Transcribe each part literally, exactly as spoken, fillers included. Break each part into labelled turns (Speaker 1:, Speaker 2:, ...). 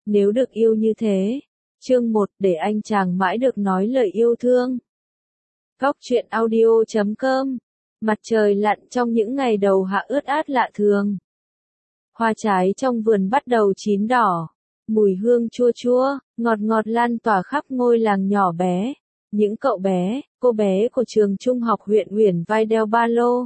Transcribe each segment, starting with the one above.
Speaker 1: Nếu được yêu như thế. Chương một, để anh chàng mãi được nói lời yêu thương. Góc truyện audio chấm com. Mặt trời lặn trong những ngày đầu hạ ướt át lạ thường. Hoa trái trong vườn bắt đầu chín đỏ. Mùi hương chua chua, ngọt ngọt lan tỏa khắp ngôi làng nhỏ bé. Những cậu bé, cô bé của trường trung học huyện Uyển vai đeo ba lô.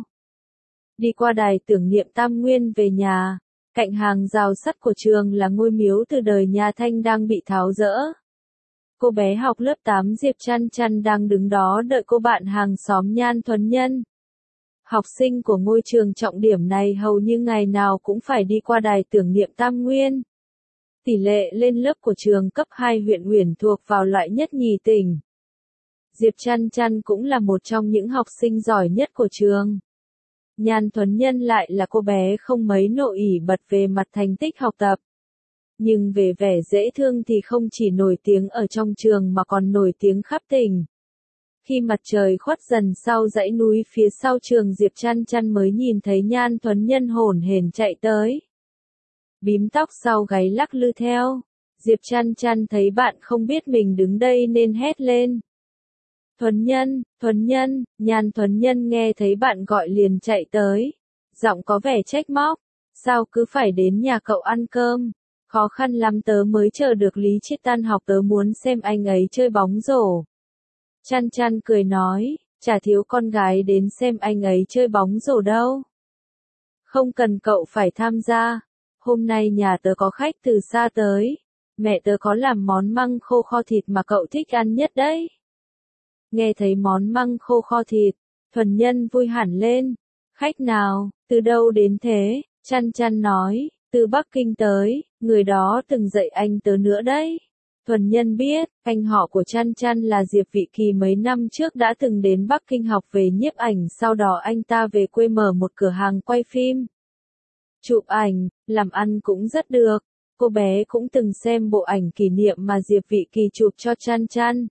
Speaker 1: Đi qua đài tưởng niệm Tam Nguyên về nhà. Cạnh hàng rào sắt của trường là ngôi miếu từ đời nhà Thanh đang bị tháo dỡ. Cô bé học lớp tám Diệp Chăn Chăn đang đứng đó đợi cô bạn hàng xóm Nhan Thuấn Nhân. Học sinh của ngôi trường trọng điểm này hầu như ngày nào cũng phải đi qua đài tưởng niệm Tam Nguyên. Tỷ lệ lên lớp của trường cấp hai huyện Uyển thuộc vào loại nhất nhì tỉnh. Diệp Chăn Chăn cũng là một trong những học sinh giỏi nhất của trường. Nhan Thuấn Nhân lại là cô bé không mấy nổi bật về mặt thành tích học tập. Nhưng về vẻ dễ thương thì không chỉ nổi tiếng ở trong trường mà còn nổi tiếng khắp tỉnh. Khi mặt trời khuất dần sau dãy núi phía sau trường, Diệp Chăn Chăn mới nhìn thấy Nhan Thuấn Nhân hổn hển chạy tới. Bím tóc sau gáy lắc lư theo. Diệp Chăn Chăn thấy bạn không biết mình đứng đây nên hét lên. Thuấn Nhân, Thuấn Nhân, Nhan Thuấn Nhân nghe thấy bạn gọi liền chạy tới. Giọng có vẻ trách móc. Sao cứ phải đến nhà cậu ăn cơm? Khó khăn lắm tớ mới chờ được Lý Chiết tan học, tớ muốn xem anh ấy chơi bóng rổ. Chăn Chăn cười nói, chả thiếu con gái đến xem anh ấy chơi bóng rổ đâu. Không cần cậu phải tham gia. Hôm nay nhà tớ có khách từ xa tới. Mẹ tớ có làm món măng khô kho thịt mà cậu thích ăn nhất đấy. Nghe thấy món măng khô kho thịt, Thuần Nhân vui hẳn lên. Khách nào, từ đâu đến thế? Chăn Chăn nói, từ Bắc Kinh tới, người đó từng dạy anh tớ nữa đấy. Thuần Nhân biết, anh họ của Chăn Chăn là Diệp Vị Kỳ mấy năm trước đã từng đến Bắc Kinh học về nhiếp ảnh, sau đó anh ta về quê mở một cửa hàng quay phim. Chụp ảnh, làm ăn cũng rất được. Cô bé cũng từng xem bộ ảnh kỷ niệm mà Diệp Vị Kỳ chụp cho Chăn Chăn.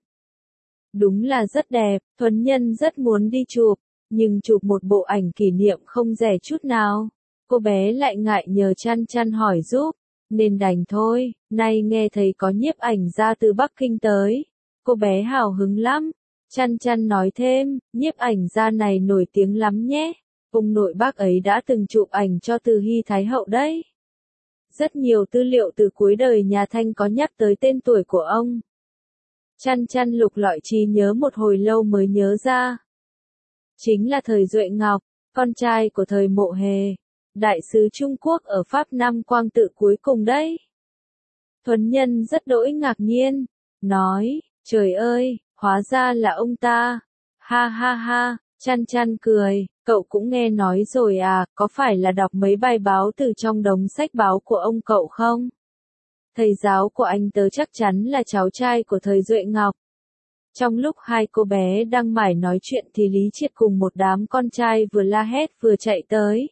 Speaker 1: Đúng là rất đẹp, Thuần Nhân rất muốn đi chụp, nhưng chụp một bộ ảnh kỷ niệm không rẻ chút nào. Cô bé lại ngại nhờ Chăn Chăn hỏi giúp, nên đành thôi. Nay nghe thấy có nhiếp ảnh gia từ Bắc Kinh tới, cô bé hào hứng lắm. Chăn Chăn nói thêm, nhiếp ảnh gia này nổi tiếng lắm nhé. Ông nội bác ấy đã từng chụp ảnh cho Từ Hy Thái Hậu đấy. Rất nhiều tư liệu từ cuối đời nhà Thanh có nhắc tới tên tuổi của ông. Chăn Chăn lục lọi trí nhớ một hồi lâu mới nhớ ra. Chính là thời Duệ Ngọc, con trai của thời Mộ Hề, đại sứ Trung Quốc ở Pháp Nam Quang Tự cuối cùng đấy. Thuấn Nhân rất đỗi ngạc nhiên, nói, trời ơi, hóa ra là ông ta. Ha ha ha, Chăn Chăn cười, cậu cũng nghe nói rồi à, có phải là đọc mấy bài báo từ trong đống sách báo của ông cậu không? Thầy giáo của anh tớ chắc chắn là cháu trai của thời Duệ Ngọc. Trong lúc hai cô bé đang mải nói chuyện thì Lý Chiết cùng một đám con trai vừa la hét vừa chạy tới.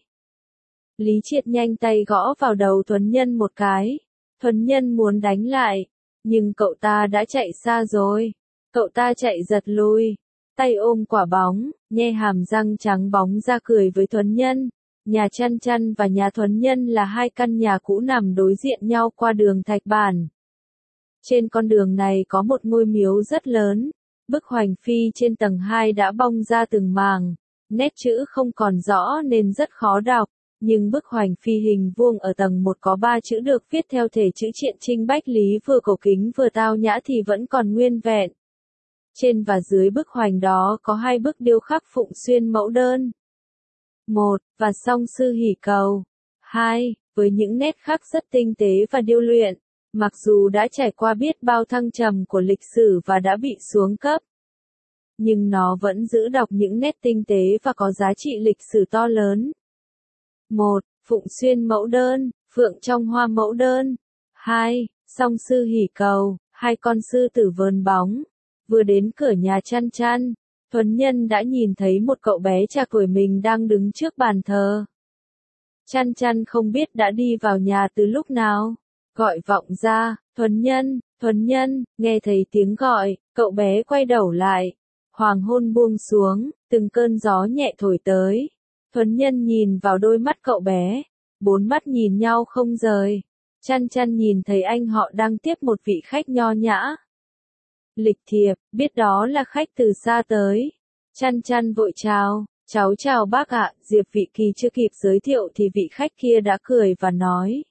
Speaker 1: Lý Chiết nhanh tay gõ vào đầu Thuấn Nhân một cái. Thuấn Nhân muốn đánh lại, nhưng cậu ta đã chạy xa rồi. Cậu ta chạy giật lui, tay ôm quả bóng, nhe hàm răng trắng bóng ra cười với Thuấn Nhân. Nhà Chăn Chăn và nhà Thuấn Nhân là hai căn nhà cũ nằm đối diện nhau qua đường Thạch Bản. Trên con đường này có một ngôi miếu rất lớn. Bức hoành phi trên tầng hai đã bong ra từng màng. Nét chữ không còn rõ nên rất khó đọc. Nhưng bức hoành phi hình vuông ở tầng một có ba chữ được viết theo thể chữ Triện Trinh Bách Lý, vừa cổ kính vừa tao nhã thì vẫn còn nguyên vẹn. Trên và dưới bức hoành đó có hai bức điêu khắc Phụng Xuyên mẫu đơn. Một, và song sư hỷ cầu. Hai, với những nét khắc rất tinh tế và điêu luyện. Mặc dù đã trải qua biết bao thăng trầm của lịch sử và đã bị xuống cấp, nhưng nó vẫn giữ đọc những nét tinh tế và có giá trị lịch sử to lớn. Một, Phụng Xuyên mẫu đơn, phượng trong hoa mẫu đơn. Hai, song sư hỷ cầu, hai con sư tử vờn bóng. Vừa đến cửa nhà Chăn Chăn, Thuấn Nhân đã nhìn thấy một cậu bé trạc tuổi mình đang đứng trước bàn thờ. Chăn Chăn không biết đã đi vào nhà từ lúc nào. Gọi vọng ra, Thuấn Nhân, Thuấn Nhân, nghe thấy tiếng gọi, cậu bé quay đầu lại. Hoàng hôn buông xuống, từng cơn gió nhẹ thổi tới. Thuấn Nhân nhìn vào đôi mắt cậu bé, bốn mắt nhìn nhau không rời. Chăn chăn nhìn thấy anh họ đang tiếp một vị khách nho nhã. Lịch thiệp, biết đó là khách từ xa tới. Chăn chăn vội chào, cháu chào bác ạ, Diệp Vị Kỳ chưa kịp giới thiệu thì vị khách kia đã cười và nói.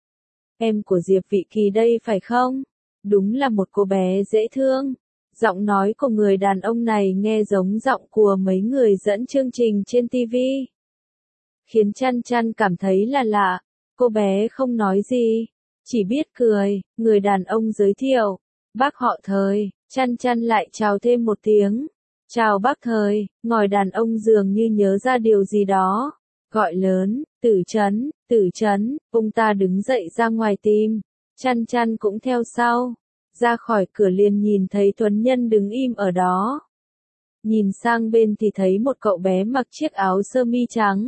Speaker 1: Em của Diệp Vị Kỳ đây phải không? Đúng là một cô bé dễ thương. Giọng nói của người đàn ông này nghe giống giọng của mấy người dẫn chương trình trên ti vi. Khiến chăn chăn cảm thấy là lạ, cô bé không nói gì, chỉ biết cười, người đàn ông giới thiệu. Bác họ Thời, chăn chăn lại chào thêm một tiếng. Chào bác Thời, ngồi đàn ông dường như nhớ ra điều gì đó. Gọi lớn, Tử Chấn, Tử Chấn, ông ta đứng dậy ra ngoài tìm. Chăn chăn cũng theo sau. Ra khỏi cửa liền nhìn thấy Thuấn Nhân đứng im ở đó. Nhìn sang bên thì thấy một cậu bé mặc chiếc áo sơ mi trắng.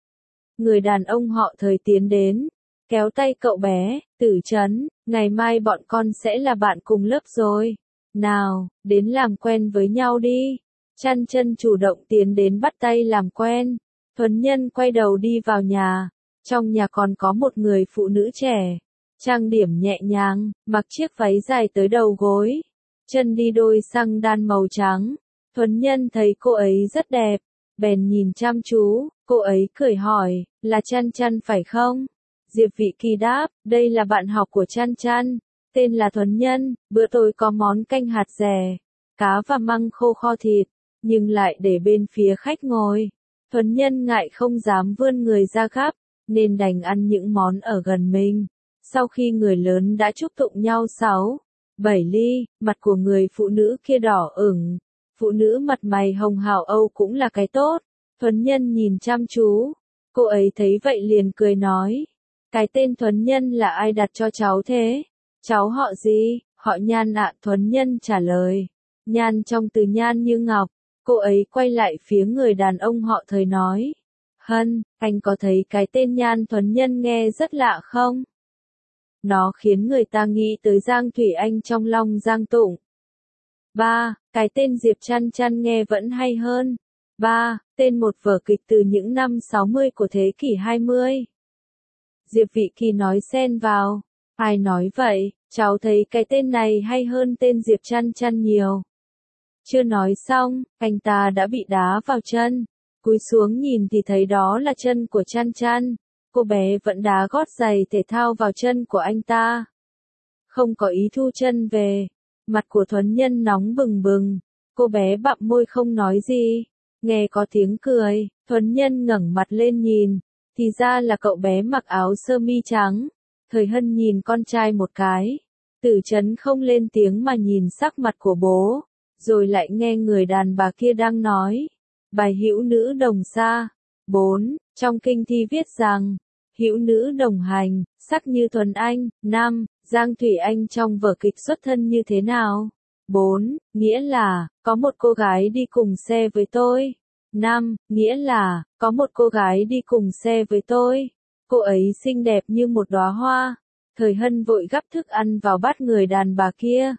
Speaker 1: Người đàn ông họ Thời tiến đến, kéo tay cậu bé, Tử Chấn, ngày mai bọn con sẽ là bạn cùng lớp rồi. Nào, đến làm quen với nhau đi. Chăn chân chủ động tiến đến bắt tay làm quen. Thuấn Nhân quay đầu đi vào nhà. Trong nhà còn có một người phụ nữ trẻ. Trang điểm nhẹ nhàng, mặc chiếc váy dài tới đầu gối. Chân đi đôi xăng đan màu trắng. Thuấn Nhân thấy cô ấy rất đẹp. Bèn nhìn chăm chú, cô ấy cười hỏi, là Chăn Chăn phải không? Diệp Vị Kỳ đáp, đây là bạn học của Chăn Chăn. Tên là Thuấn Nhân, bữa tối có món canh hạt dẻ, cá và măng khô kho thịt, nhưng lại để bên phía khách ngồi. Thuấn Nhân ngại không dám vươn người ra gắp, nên đành ăn những món ở gần mình. Sau khi người lớn đã chúc tụng nhau sáu, bảy ly, mặt của người phụ nữ kia đỏ ửng. Phụ nữ mặt mày hồng hào Âu cũng là cái tốt. Thuấn Nhân nhìn chăm chú. Cô ấy thấy vậy liền cười nói. Cái tên Thuấn Nhân là ai đặt cho cháu thế? Cháu họ gì? Họ Nhan ạ, Thuấn Nhân trả lời. Nhan trong từ nhan như ngọc. Cô ấy quay lại phía người đàn ông họ Thời nói. Hân, anh có thấy cái tên Nhan Thuấn Nhân nghe rất lạ không? Nó khiến người ta nghĩ tới Giang Thủy Anh trong Long Giang Tụng. ba. Cái tên Diệp Chăn Chăn nghe vẫn hay hơn. ba. Tên một vở kịch từ những năm sáu mươi của thế kỷ hai mươi. Diệp Vị Kỳ nói xen vào. Ai nói vậy, cháu thấy cái tên này hay hơn tên Diệp Chăn Chăn nhiều. Chưa nói xong, anh ta đã bị đá vào chân. Cúi xuống nhìn thì thấy đó là chân của Chăn Chăn. Cô bé vẫn đá gót giày thể thao vào chân của anh ta. Không có ý thu chân về. Mặt của Thuấn Nhân nóng bừng bừng. Cô bé bặm môi không nói gì. Nghe có tiếng cười, Thuấn Nhân ngẩng mặt lên nhìn. Thì ra là cậu bé mặc áo sơ mi trắng. Thời Hân nhìn con trai một cái. Tử Chấn không lên tiếng mà nhìn sắc mặt của bố. Rồi lại nghe người đàn bà kia đang nói. Bài hữu nữ đồng xa. bốn. Trong kinh thi viết rằng. Hữu nữ đồng hành, sắc như Thuần Anh. năm. Giang Thủy Anh trong vở kịch xuất thân như thế nào? bốn. Nghĩa là, có một cô gái đi cùng xe với tôi. năm. Nghĩa là, có một cô gái đi cùng xe với tôi. Cô ấy xinh đẹp như một đóa hoa. Thời Hân vội gắp thức ăn vào bát người đàn bà kia.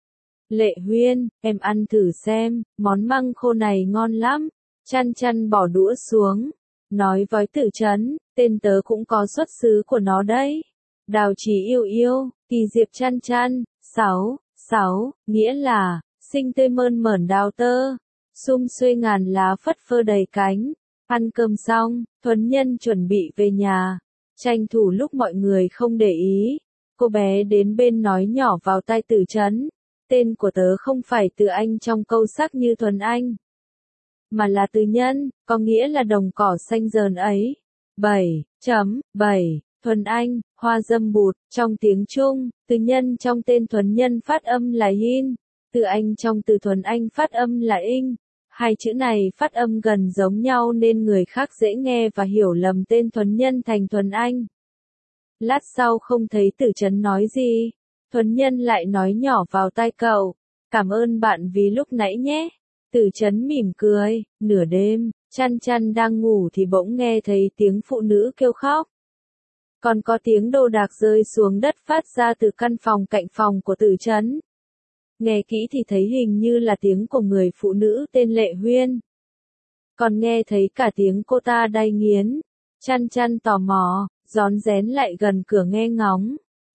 Speaker 1: Lệ Huyên, em ăn thử xem, món măng khô này ngon lắm. Chăn Chăn bỏ đũa xuống. Nói với Tử Chấn, tên tớ cũng có xuất xứ của nó đấy. Đào Chí yêu yêu, Kỳ Diệp Chăn Chăn. sáu. sáu. Nghĩa là, xinh tươi mơn mởn đào tơ. Sum xuê ngàn lá phất phơ đầy cánh. Ăn cơm xong, Thuấn Nhân chuẩn bị về nhà. Tranh thủ lúc mọi người không để ý. Cô bé đến bên nói nhỏ vào tai Tử Chấn. Tên của tớ không phải Từ Anh trong câu sắc như Thuần Anh. Mà là Từ Nhân, có nghĩa là đồng cỏ xanh dờn ấy. bảy. bảy. Thuần Anh, hoa dâm bụt, trong tiếng Trung, Từ Nhân trong tên Thuần Nhân phát âm là hin. Từ Anh trong từ Thuần Anh phát âm là inh. Hai chữ này phát âm gần giống nhau nên người khác dễ nghe và hiểu lầm tên Thuần Nhân thành Thuần Anh. Lát sau không thấy Tử Chấn nói gì. Thuần Nhân lại nói nhỏ vào tai cậu. Cảm ơn bạn vì lúc nãy nhé. Tử Chấn mỉm cười. Nửa đêm, Chăn Chăn đang ngủ thì bỗng nghe thấy tiếng phụ nữ kêu khóc. Còn có tiếng đồ đạc rơi xuống đất phát ra từ căn phòng cạnh phòng của Tử Chấn. Nghe kỹ thì thấy hình như là tiếng của người phụ nữ tên Lệ Huyên. Còn nghe thấy cả tiếng cô ta đay nghiến. Chăn Chăn tò mò, rón rén lại gần cửa nghe ngóng.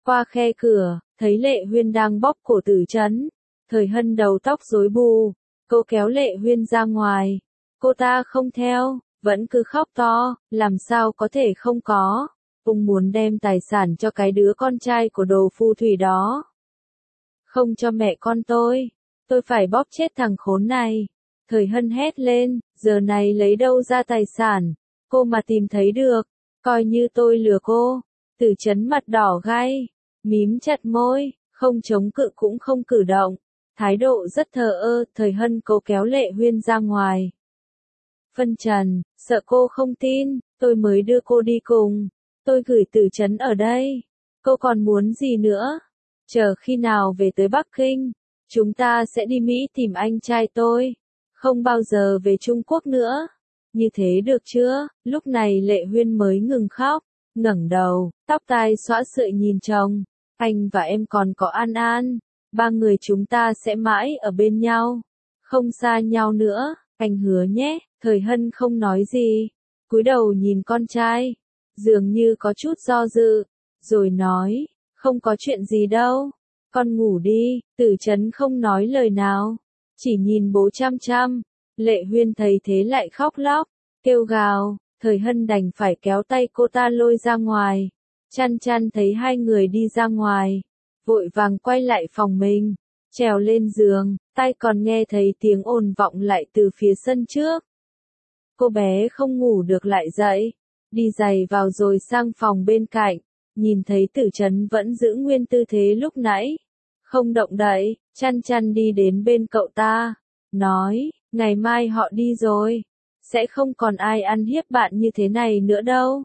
Speaker 1: Qua khe cửa, thấy Lệ Huyên đang bóp cổ Tử Chấn. Thời Hân đầu tóc rối bù, cô kéo Lệ Huyên ra ngoài. Cô ta không theo, vẫn cứ khóc to, làm sao có thể không có. Ông muốn đem tài sản cho cái đứa con trai của đồ phù thủy đó. Không cho mẹ con tôi, tôi phải bóp chết thằng khốn này. Thời Hân hét lên, giờ này lấy đâu ra tài sản, cô mà tìm thấy được, coi như tôi lừa cô. Tử Chấn mặt đỏ gay, mím chặt môi, không chống cự cũng không cử động, thái độ rất thờ ơ. Thời Hân cố kéo Lệ Huyên ra ngoài. Phân trần, sợ cô không tin, tôi mới đưa cô đi cùng, tôi gửi Tử Chấn ở đây, cô còn muốn gì nữa? Chờ khi nào về tới Bắc Kinh, chúng ta sẽ đi Mỹ tìm anh trai tôi, không bao giờ về Trung Quốc nữa. Như thế được chưa? Lúc này Lệ Huyên mới ngừng khóc, ngẩng đầu, tóc tai xõa sợi nhìn chồng. Anh và em còn có An An, ba người chúng ta sẽ mãi ở bên nhau, không xa nhau nữa, anh hứa nhé. Thời Hân không nói gì, cúi đầu nhìn con trai, dường như có chút do dự, rồi nói, không có chuyện gì đâu, con ngủ đi. Tử Chấn không nói lời nào, chỉ nhìn bố chăm chăm. Lệ Huyên thấy thế lại khóc lóc, kêu gào. Thời Hân đành phải kéo tay cô ta lôi ra ngoài. Chăn Chăn thấy hai người đi ra ngoài, vội vàng quay lại phòng mình, trèo lên giường, tai còn nghe thấy tiếng ồn vọng lại từ phía sân trước. Cô bé không ngủ được lại dậy, đi giày vào rồi sang phòng bên cạnh, nhìn thấy Tử Chấn vẫn giữ nguyên tư thế lúc nãy, không động đậy. Chăn Chăn đi đến bên cậu ta, nói, ngày mai họ đi rồi, sẽ không còn ai ăn hiếp bạn như thế này nữa đâu.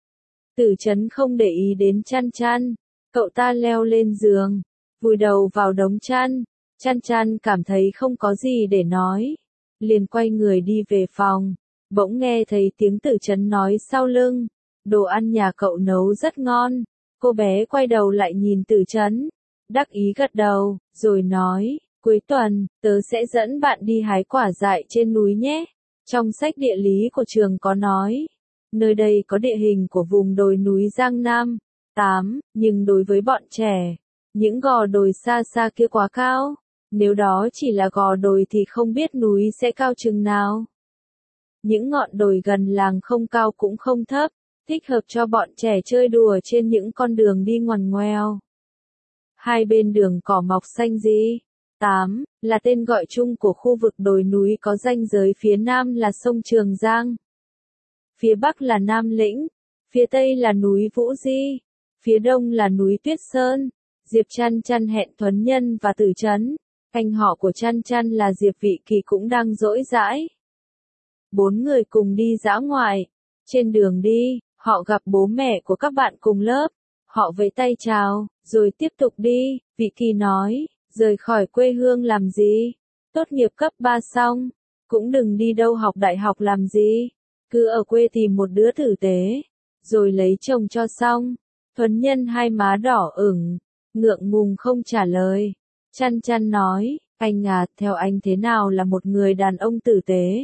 Speaker 1: Tử Chấn không để ý đến Chăn Chăn, cậu ta leo lên giường, vùi đầu vào đống chăn. Chăn Chăn cảm thấy không có gì để nói, liền quay người đi về phòng. Bỗng nghe thấy tiếng Tử Chấn nói sau lưng, đồ ăn nhà cậu nấu rất ngon. Cô bé quay đầu lại nhìn Tử Chấn, đắc ý gật đầu, rồi nói, cuối tuần, tớ sẽ dẫn bạn đi hái quả dại trên núi nhé. Trong sách địa lý của trường có nói, nơi đây có địa hình của vùng đồi núi Giang Nam. tám. Nhưng đối với bọn trẻ, những gò đồi xa xa kia quá cao, nếu đó chỉ là gò đồi thì không biết núi sẽ cao chừng nào. Những ngọn đồi gần làng không cao cũng không thấp, thích hợp cho bọn trẻ chơi đùa trên những con đường đi ngoằn ngoèo. Hai bên đường cỏ mọc xanh gì. tám. Là tên gọi chung của khu vực đồi núi có ranh giới phía nam là sông Trường Giang, phía bắc là Nam Lĩnh, phía tây là núi Vũ Di, phía đông là núi Tuyết Sơn. Diệp Chăn Chăn hẹn Thuấn Nhân và Tử Chấn, anh họ của Chăn Chăn là Diệp Vị Kỳ cũng đang rỗi rãi. Bốn người cùng đi dã ngoại. Trên đường đi, họ gặp bố mẹ của các bạn cùng lớp. Họ vẫy tay chào, rồi tiếp tục đi. Vị Kỳ nói, rời khỏi quê hương làm gì? Tốt nghiệp cấp ba xong, cũng đừng đi đâu học đại học làm gì? Cứ ở quê tìm một đứa tử tế, rồi lấy chồng cho xong. Thuấn Nhân hai má đỏ ửng, ngượng ngùng không trả lời. Chăn Chăn nói, anh à, theo anh thế nào là một người đàn ông tử tế?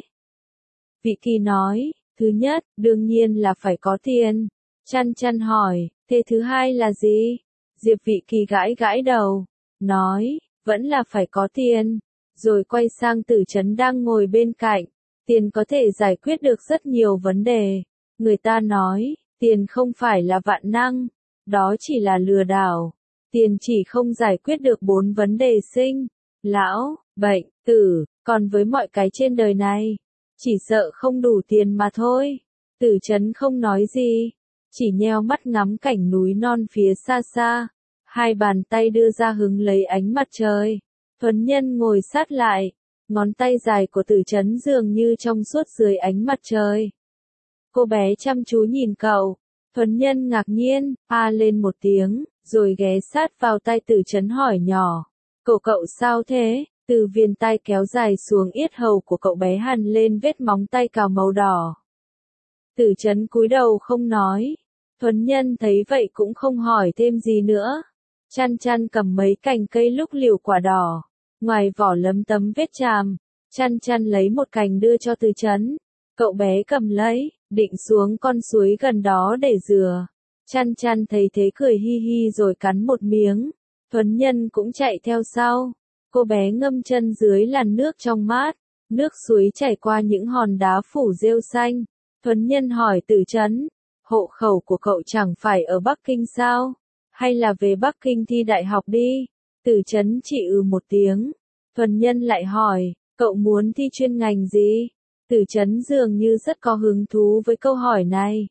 Speaker 1: Vị Kỳ nói, thứ nhất, đương nhiên là phải có tiền. Chăn Chăn hỏi, thế thứ hai là gì? Diệp Vị Kỳ gãi gãi đầu, nói, vẫn là phải có tiền. Rồi quay sang Tử Chấn đang ngồi bên cạnh, tiền có thể giải quyết được rất nhiều vấn đề. Người ta nói, tiền không phải là vạn năng, đó chỉ là lừa đảo. Tiền chỉ không giải quyết được bốn vấn đề sinh, lão, bệnh, tử, còn với mọi cái trên đời này, chỉ sợ không đủ tiền mà thôi. Tử Chấn không nói gì, chỉ nheo mắt ngắm cảnh núi non phía xa xa, hai bàn tay đưa ra hứng lấy ánh mặt trời. Thuấn Nhân ngồi sát lại, ngón tay dài của Tử Chấn dường như trong suốt dưới ánh mặt trời. Cô bé chăm chú nhìn cậu, Thuấn Nhân ngạc nhiên, a lên một tiếng, rồi ghé sát vào tai Tử Chấn hỏi nhỏ, cậu cậu sao thế? Từ viền tai kéo dài xuống yết hầu của cậu bé hằn lên vết móng tay cào màu đỏ. Tử Chấn cúi đầu không nói. Thuấn Nhân thấy vậy cũng không hỏi thêm gì nữa. Chăn Chăn cầm mấy cành cây lúc liều quả đỏ, ngoài vỏ lấm tấm vết chàm. Chăn Chăn lấy một cành đưa cho Tử Chấn. Cậu bé cầm lấy, định xuống con suối gần đó để rửa. Chăn chăn thấy thế cười hi hi rồi cắn một miếng. Thuấn Nhân cũng chạy theo sau. Cô bé ngâm chân dưới làn nước trong mát. Nước suối chảy qua những hòn đá phủ rêu xanh. Thuấn Nhân hỏi Tử Chấn, hộ khẩu của cậu chẳng phải ở Bắc Kinh sao? Hay là về Bắc Kinh thi đại học đi? Tử Chấn chỉ ừ một tiếng. Thuấn Nhân lại hỏi, cậu muốn thi chuyên ngành gì? Tử Chấn dường như rất có hứng thú với câu hỏi này.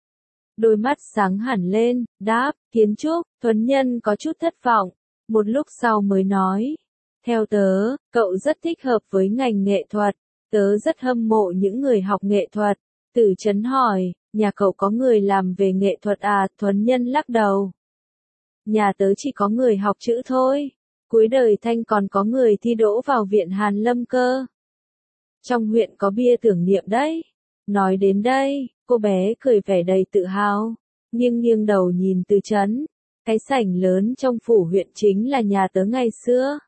Speaker 1: Đôi mắt sáng hẳn lên, đáp, kiến trúc. Thuấn Nhân có chút thất vọng. Một lúc sau mới nói, theo tớ, cậu rất thích hợp với ngành nghệ thuật. Tớ rất hâm mộ những người học nghệ thuật. Tử Chấn hỏi, nhà cậu có người làm về nghệ thuật à? Thuấn Nhân lắc đầu. Nhà tớ chỉ có người học chữ thôi. Cuối đời Thanh còn có người thi đỗ vào viện Hàn Lâm cơ. Trong huyện có bia tưởng niệm đấy. Nói đến đây, cô bé cười vẻ đầy tự hào, nghiêng nghiêng đầu nhìn Tử Chấn. Cái sảnh lớn trong phủ huyện chính là nhà tớ ngày xưa.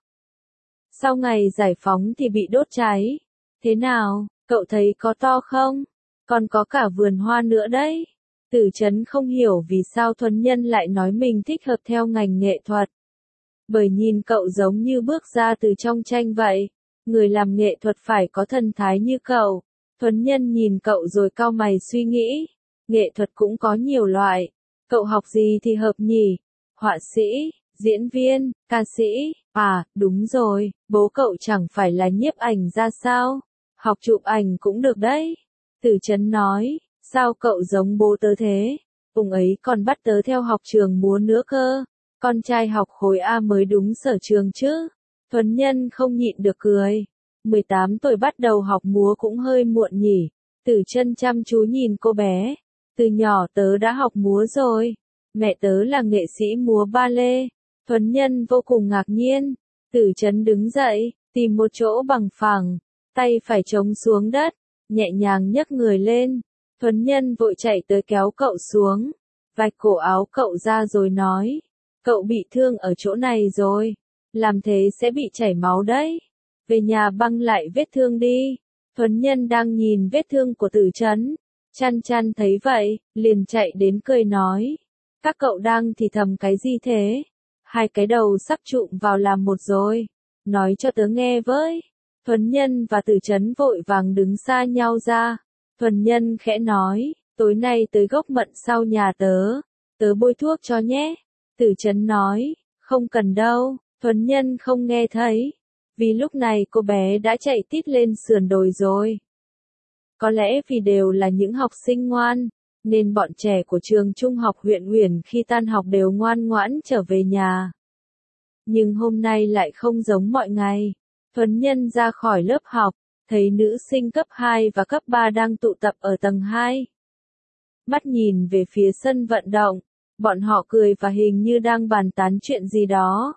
Speaker 1: Sau ngày giải phóng thì bị đốt cháy. Thế nào, cậu thấy có to không? Còn có cả vườn hoa nữa đấy. Tử Chấn không hiểu vì sao Thuấn Nhân lại nói mình thích hợp theo ngành nghệ thuật. Bởi nhìn cậu giống như bước ra từ trong tranh vậy. Người làm nghệ thuật phải có thần thái như cậu. Thuấn Nhân nhìn cậu rồi cau mày suy nghĩ. Nghệ thuật cũng có nhiều loại. Cậu học gì thì hợp nhỉ? Họa sĩ, diễn viên, ca sĩ. À, đúng rồi, bố cậu chẳng phải là nhiếp ảnh ra sao? Học chụp ảnh cũng được đấy. Tử Chấn nói, sao cậu giống bố tớ thế? Ông ấy còn bắt tớ theo học trường múa nữa cơ. Con trai học khối A mới đúng sở trường chứ. Thuấn Nhân không nhịn được cười. mười tám tuổi bắt đầu học múa cũng hơi muộn nhỉ. Tử Chân chăm chú nhìn cô bé. Từ nhỏ tớ đã học múa rồi. Mẹ tớ là nghệ sĩ múa ba lê. Thuấn Nhân vô cùng ngạc nhiên. Tử Chấn đứng dậy, tìm một chỗ bằng phẳng. Tay phải chống xuống đất, nhẹ nhàng nhấc người lên. Thuấn Nhân vội chạy tới kéo cậu xuống. Vạch cổ áo cậu ra rồi nói. Cậu bị thương ở chỗ này rồi. Làm thế sẽ bị chảy máu đấy. Về nhà băng lại vết thương đi. Thuấn Nhân đang nhìn vết thương của Tử Chấn. Chăn chăn thấy vậy, liền chạy đến cười nói. Các cậu đang thì thầm cái gì thế? Hai cái đầu sắp trụm vào làm một rồi. Nói cho tớ nghe với. Thuấn Nhân và Tử Chấn vội vàng đứng xa nhau ra. Thuấn Nhân khẽ nói, tối nay tới gốc mận sau nhà tớ. Tớ bôi thuốc cho nhé. Tử Chấn nói, không cần đâu. Thuấn Nhân không nghe thấy. Vì lúc này cô bé đã chạy tít lên sườn đồi rồi. Có lẽ vì đều là những học sinh ngoan, nên bọn trẻ của trường trung học huyện Uyển khi tan học đều ngoan ngoãn trở về nhà. Nhưng hôm nay lại không giống mọi ngày. Thuấn Nhân ra khỏi lớp học, thấy nữ sinh cấp hai và cấp ba đang tụ tập ở tầng hai. Mắt nhìn về phía sân vận động, bọn họ cười và hình như đang bàn tán chuyện gì đó.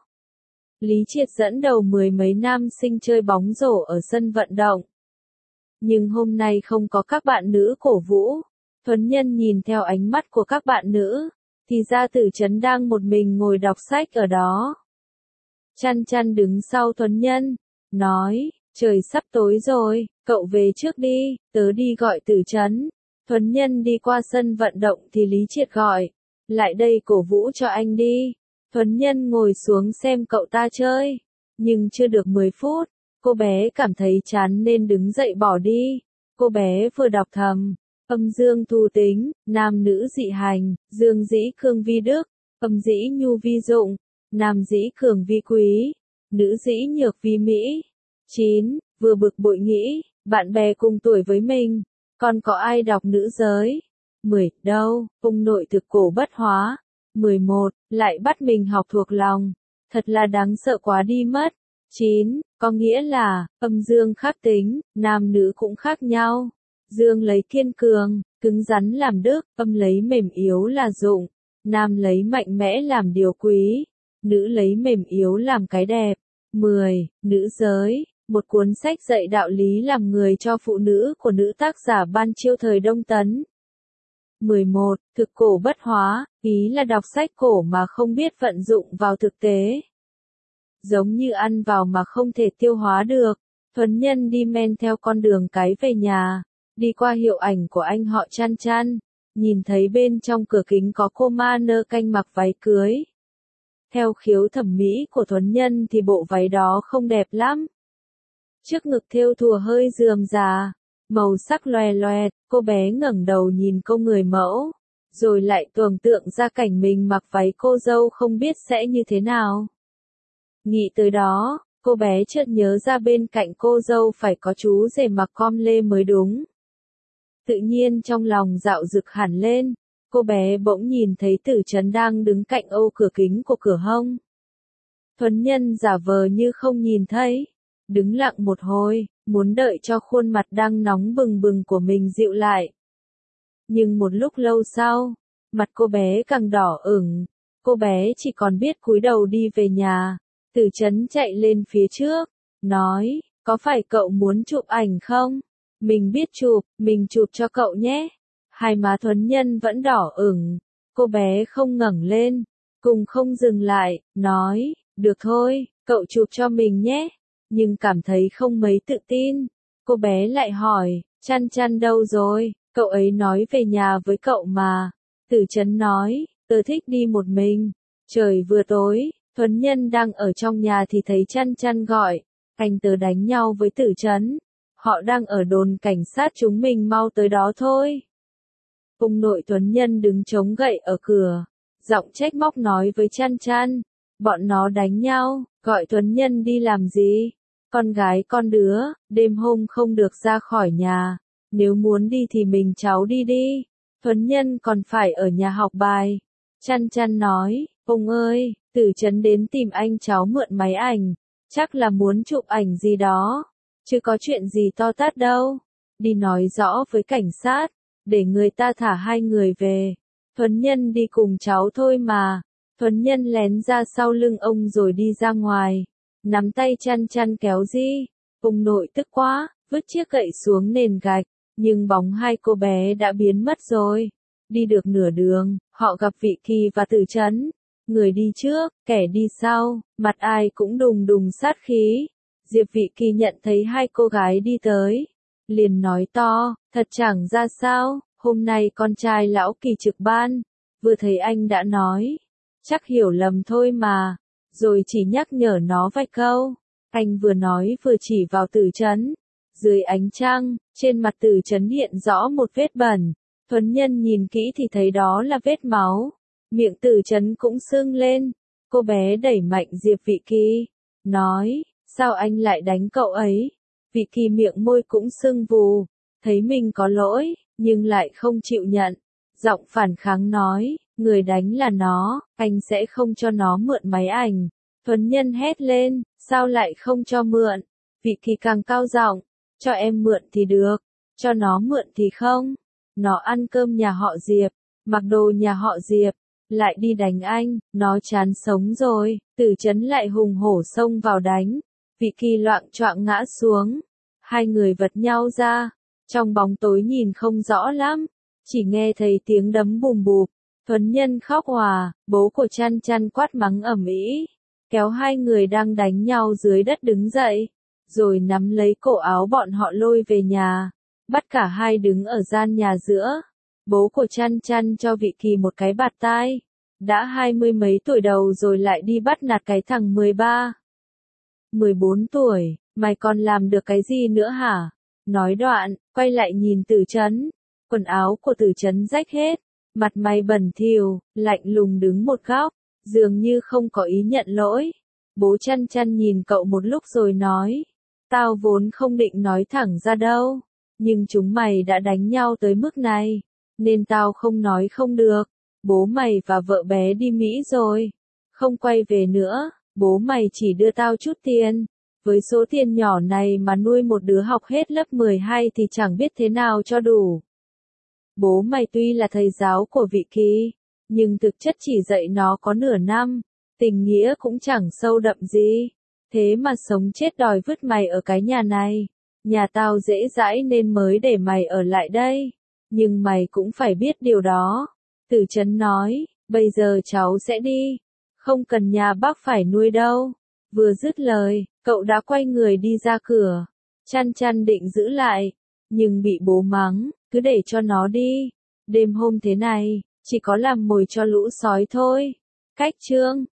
Speaker 1: Lý Triệt dẫn đầu mười mấy nam sinh chơi bóng rổ ở sân vận động. Nhưng hôm nay không có các bạn nữ cổ vũ. Thuấn Nhân nhìn theo ánh mắt của các bạn nữ, thì ra Tử Chấn đang một mình ngồi đọc sách ở đó. Chăn chăn đứng sau Thuấn Nhân, nói, trời sắp tối rồi, cậu về trước đi, tớ đi gọi Tử Chấn. Thuấn Nhân đi qua sân vận động thì Lý Triệt gọi, lại đây cổ vũ cho anh đi. Thuấn Nhân ngồi xuống xem cậu ta chơi, nhưng chưa được mười phút, cô bé cảm thấy chán nên đứng dậy bỏ đi. Cô bé vừa đọc thầm, âm dương thu tính, nam nữ dị hành, dương dĩ cương vi đức, âm dĩ nhu vi dụng, nam dĩ cường vi quý, nữ dĩ nhược vi mỹ. chín. Vừa bực bội nghĩ, bạn bè cùng tuổi với mình, còn có ai đọc nữ giới? mười. Đâu, ông nội thực cổ bất hóa. mười một. Lại bắt mình học thuộc lòng. Thật là đáng sợ quá đi mất. chín. Có nghĩa là, âm dương khác tính, nam nữ cũng khác nhau. Dương lấy kiên cường, cứng rắn làm đức, âm lấy mềm yếu là dụng. Nam lấy mạnh mẽ làm điều quý, nữ lấy mềm yếu làm cái đẹp. mười. Nữ giới, một cuốn sách dạy đạo lý làm người cho phụ nữ của nữ tác giả Ban Chiêu thời Đông Tấn. mười một. Thực cổ bất hóa, ý là đọc sách cổ mà không biết vận dụng vào thực tế. Giống như ăn vào mà không thể tiêu hóa được. Thuấn Nhân đi men theo con đường cái về nhà, đi qua hiệu ảnh của anh họ Chăn Chăn. nhìn thấy bên trong cửa kính có cô ma nơ canh mặc váy cưới. Theo khiếu thẩm mỹ của Thuấn Nhân thì bộ váy đó không đẹp lắm. Trước ngực thêu thùa hơi rườm rà, màu sắc loè loẹt, cô bé ngẩng đầu nhìn cô người mẫu, rồi lại tưởng tượng ra cảnh mình mặc váy cô dâu không biết sẽ như thế nào. Nghĩ tới đó, cô bé chợt nhớ ra bên cạnh cô dâu phải có chú rể mặc com lê mới đúng. Tự nhiên trong lòng dạo dực hẳn lên, cô bé bỗng nhìn thấy Tử Chấn đang đứng cạnh ô cửa kính của cửa hông. Thuấn Nhân giả vờ như không nhìn thấy, đứng lặng một hồi, muốn đợi cho khuôn mặt đang nóng bừng bừng của mình dịu lại. Nhưng một lúc lâu sau, mặt cô bé càng đỏ ửng, cô bé chỉ còn biết cúi đầu đi về nhà. Tử Chấn chạy lên phía trước, nói, có phải cậu muốn chụp ảnh không? Mình biết chụp, mình chụp cho cậu nhé. Hai má Thuấn Nhân vẫn đỏ ửng, cô bé không ngẩng lên, cùng không dừng lại, nói, được thôi, cậu chụp cho mình nhé. Nhưng cảm thấy không mấy tự tin, cô bé lại hỏi, Chăn Chăn đâu rồi, cậu ấy nói về nhà với cậu mà. Tử Chấn nói, tớ thích đi một mình. Trời vừa tối, Thuấn Nhân đang ở trong nhà thì thấy Chăn Chăn gọi, anh tớ đánh nhau với Tử Chấn. Họ đang ở đồn cảnh sát, chúng mình mau tới đó thôi. Ông nội Thuấn Nhân đứng chống gậy ở cửa, giọng trách móc nói với Chăn Chăn, bọn nó đánh nhau, gọi Thuấn Nhân đi làm gì? Con gái con đứa, đêm hôm không được ra khỏi nhà, nếu muốn đi thì mình cháu đi đi, Thuấn Nhân còn phải ở nhà học bài. Chăn Chăn nói, ông ơi, Tử Chấn đến tìm anh cháu mượn máy ảnh, chắc là muốn chụp ảnh gì đó, chứ có chuyện gì to tát đâu, đi nói rõ với cảnh sát, để người ta thả hai người về. Thuấn Nhân đi cùng cháu thôi mà. Thuấn Nhân lén ra sau lưng ông rồi đi ra ngoài, nắm tay Chăn Chăn kéo đi. Ông nội tức quá, vứt chiếc gậy xuống nền gạch, nhưng bóng hai cô bé đã biến mất rồi. Đi được nửa đường, họ gặp Vị Kỳ và Tử Chấn. Người đi trước, kẻ đi sau, mặt ai cũng đùng đùng sát khí. Diệp Vị Kỳ nhận thấy hai cô gái đi tới, liền nói to, thật chẳng ra sao, hôm nay con trai lão Kỳ trực ban, vừa thấy anh đã nói, chắc hiểu lầm thôi mà, rồi chỉ nhắc nhở nó vài câu. Anh vừa nói vừa chỉ vào Tử Chấn. Dưới ánh trăng, trên mặt Tử Chấn hiện rõ một vết bẩn. Thuấn Nhân nhìn kỹ thì thấy đó là vết máu. Miệng Tử Chấn cũng sưng lên. Cô bé đẩy mạnh Diệp Vị Kỳ, nói, sao anh lại đánh cậu ấy? Vị Kỳ miệng môi cũng sưng vù, thấy mình có lỗi, nhưng lại không chịu nhận. Giọng phản kháng nói, người đánh là nó, anh sẽ không cho nó mượn máy ảnh. Thuấn Nhân hét lên, sao lại không cho mượn? Vị Kỳ càng cao giọng, cho em mượn thì được, cho nó mượn thì không. Nó ăn cơm nhà họ Diệp, mặc đồ nhà họ Diệp, lại đi đánh anh, nó chán sống rồi. Tử Chấn lại hùng hổ xông vào đánh. Vị Kỳ loạng choạng ngã xuống. Hai người vật nhau ra, trong bóng tối nhìn không rõ lắm, chỉ nghe thấy tiếng đấm bùm bụp. Thuấn Nhân khóc òa, bố của Chăn Chăn quát mắng ầm ĩ, kéo hai người đang đánh nhau dưới đất đứng dậy, rồi nắm lấy cổ áo bọn họ lôi về nhà, bắt cả hai đứng ở gian nhà giữa. Bố của Chăn Chăn cho Vị Kỳ một cái bạt tai, đã hai mươi mấy tuổi đầu rồi lại đi bắt nạt cái thằng mười ba, mười bốn tuổi, mày còn làm được cái gì nữa hả? Nói đoạn, quay lại nhìn Tử Chấn, quần áo của Tử Chấn rách hết, mặt mày bẩn thỉu, lạnh lùng đứng một góc, dường như không có ý nhận lỗi. Bố Chăn Chăn nhìn cậu một lúc rồi nói, tao vốn không định nói thẳng ra đâu, nhưng chúng mày đã đánh nhau tới mức này, nên tao không nói không được. Bố mày và vợ bé đi Mỹ rồi, không quay về nữa, bố mày chỉ đưa tao chút tiền. Với số tiền nhỏ này mà nuôi một đứa học hết lớp mười hai thì chẳng biết thế nào cho đủ. Bố mày tuy là thầy giáo của Vị Kỳ, nhưng thực chất chỉ dạy nó có nửa năm, tình nghĩa cũng chẳng sâu đậm gì. Thế mà sống chết đòi vứt mày ở cái nhà này. Nhà tao dễ dãi nên mới để mày ở lại đây. Nhưng mày cũng phải biết điều đó. Tử Chấn nói, bây giờ cháu sẽ đi. Không cần nhà bác phải nuôi đâu. Vừa dứt lời, cậu đã quay người đi ra cửa. Chăn Chăn định giữ lại, nhưng bị bố mắng, cứ để cho nó đi. Đêm hôm thế này, chỉ có làm mồi cho lũ sói thôi. Cách chương